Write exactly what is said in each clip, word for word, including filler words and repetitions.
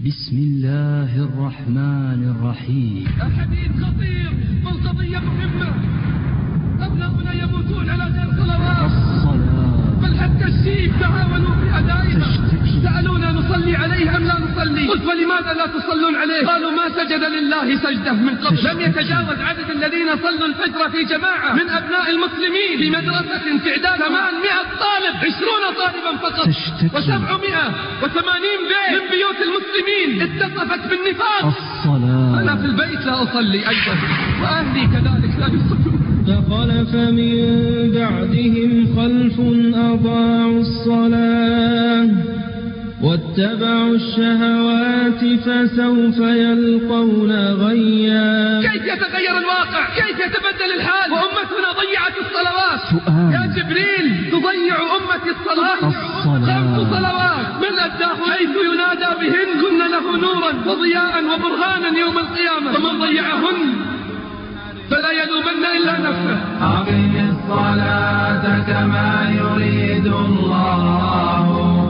بسم الله الرحمن الرحيم. الحديث خطير والقضية مهمة. أبناؤنا يموتون على غير صلوات. الصلاة بل حتى الشيب تعاونوا في أدائها. سألونا نصلي عليه أم لا نصلي؟ قلت ولماذا لا تصلون عليه؟ قالوا ما سجد لله سجدة من قبل. لم يتجاوز عدد الذين صلوا الفجر في جماعة من أبناء المسلمين في مدرسة في إعداد ثمانمائة طالب، عشرون طالبا فقط، وسبعمائة وثمانين بيت من بيوت المسلمين اتصفت بالنفاق. الصلاة أنا في البيت لا أصلي أيضا، وأهلي كذلك لا يصلون. فخلف من بعدهم خلف أضاعوا الصلاة واتبعوا الشهوات فسوف يلقون غيا. كيف يتغير الواقع؟ كيف يتبدل الحال وأمتنا ضيعت الصلوات؟ سؤال. يا جبريل تضيع أمتي الصلاة. الصلاة. خمس صلوات من أداه حيث ينادى بهن كن له نورا وضياء وبرهانا يوم القيامة، ومن ضيعهن فلا يلومن إلا نفسه. أقم الصلاة كما يريد الله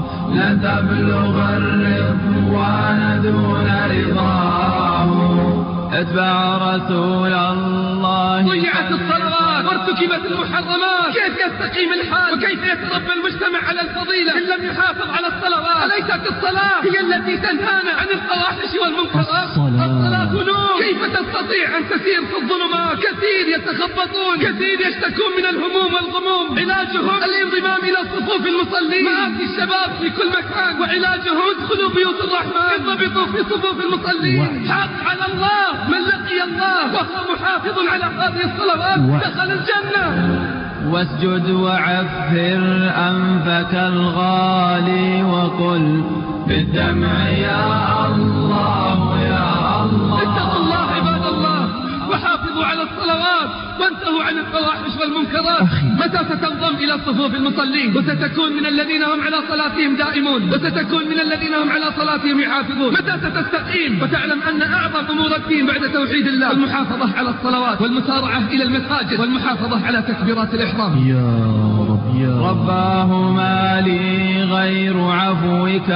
لتبلغ الرضوان دون رضاه. اتبع رسول الله. ضيعت الصلوات وارتكبت المحرمات. كيف يستقيم الحال وكيف يتربى المجتمع على الفضيلة إن لم يحافظ على الصلوات؟ أليست الصلاة هي التي تنهانا عن الفواحش والمنكرات؟ الصلاة نور. كيف تستطيع أن تسير في الظلمات؟ كثير يتخبطون، كثير يشتكون من الهموم والغموم. علاجهم الانضمام إلى صفوف المصلين. مآتي الشباب في كل مكان، وعلاجهم ادخلوا بيوت الرحمن، انضبطوا في صفوف المصلين. حق على الله من لقي الله وهو محافظ على هذه الصلوات دخل الجنة. واسجد وعفر أنفك الغالي وقل بالدمع يا الله يا الله. اتقوا الله عباد الله وحافظوا على الصلوات وانتهوا عن الفواحش والمنكرات. متى ستنضم إلى صفوف المصلين وستكون من الذين هم على صلاتهم دائمون وستكون من الذين هم على صلاتهم يحافظون؟ متى ستستقيم وتعلم أن أعظم أمور الدين بعد توحيد الله المحافظة على الصلوات والمسارعة إلى المساجد والمحافظة على تكبيرات الإحرام؟ يا رب يا رب. رباه ما لي غير عفوك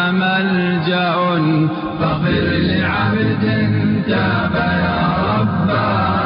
ملجأ فاغفر لعبد تاب يا رباه.